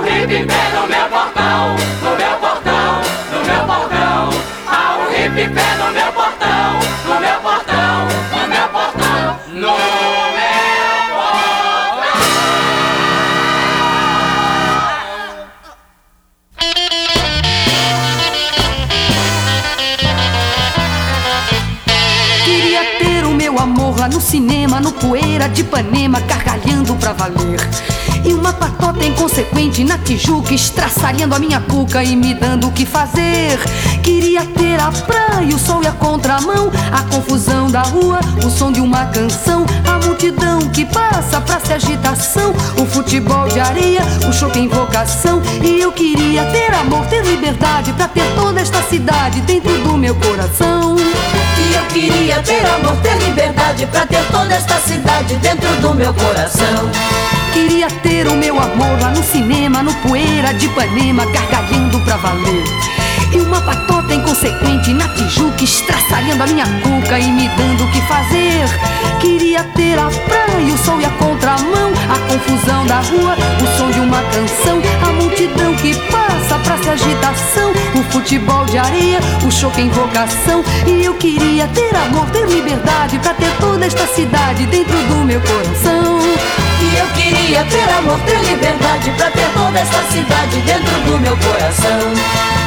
hip-pé no meu portão, no meu portão, no meu portão. Há um hip-pé no meu portão, no meu portão, no meu portão, no meu portão. Queria ter o meu amor lá no cinema, no Poeira de Ipanema, gargalhando pra valer. E uma patota inconsequente na Tijuca, estraçalhando a minha cuca e me dando o que fazer. Queria ter a praia, o sol e a contramão, a confusão da rua, o som de uma canção, a multidão que passa, praça e agitação, o futebol de areia, o choque em invocação. E eu queria ter amor, ter liberdade, pra ter toda esta cidade dentro do meu coração. E eu queria ter amor, ter liberdade, pra ter toda esta cidade dentro do meu coração. Queria ter o meu amor lá no cinema, no Poeira de Ipanema, gargalhando pra valer. E uma patota inconsequente na Tijuca, estraçalhando a minha cuca e me dando o que fazer. Queria ter a praia, o sol e a contramão, a confusão da rua, o som de uma canção, a multidão que passa, praça e agitação, o futebol de areia, o choque em invocação. E eu queria ter amor, ter liberdade, pra ter toda esta cidade dentro do meu coração. E eu queria ter amor, ter liberdade, pra ter toda esta cidade dentro do meu coração.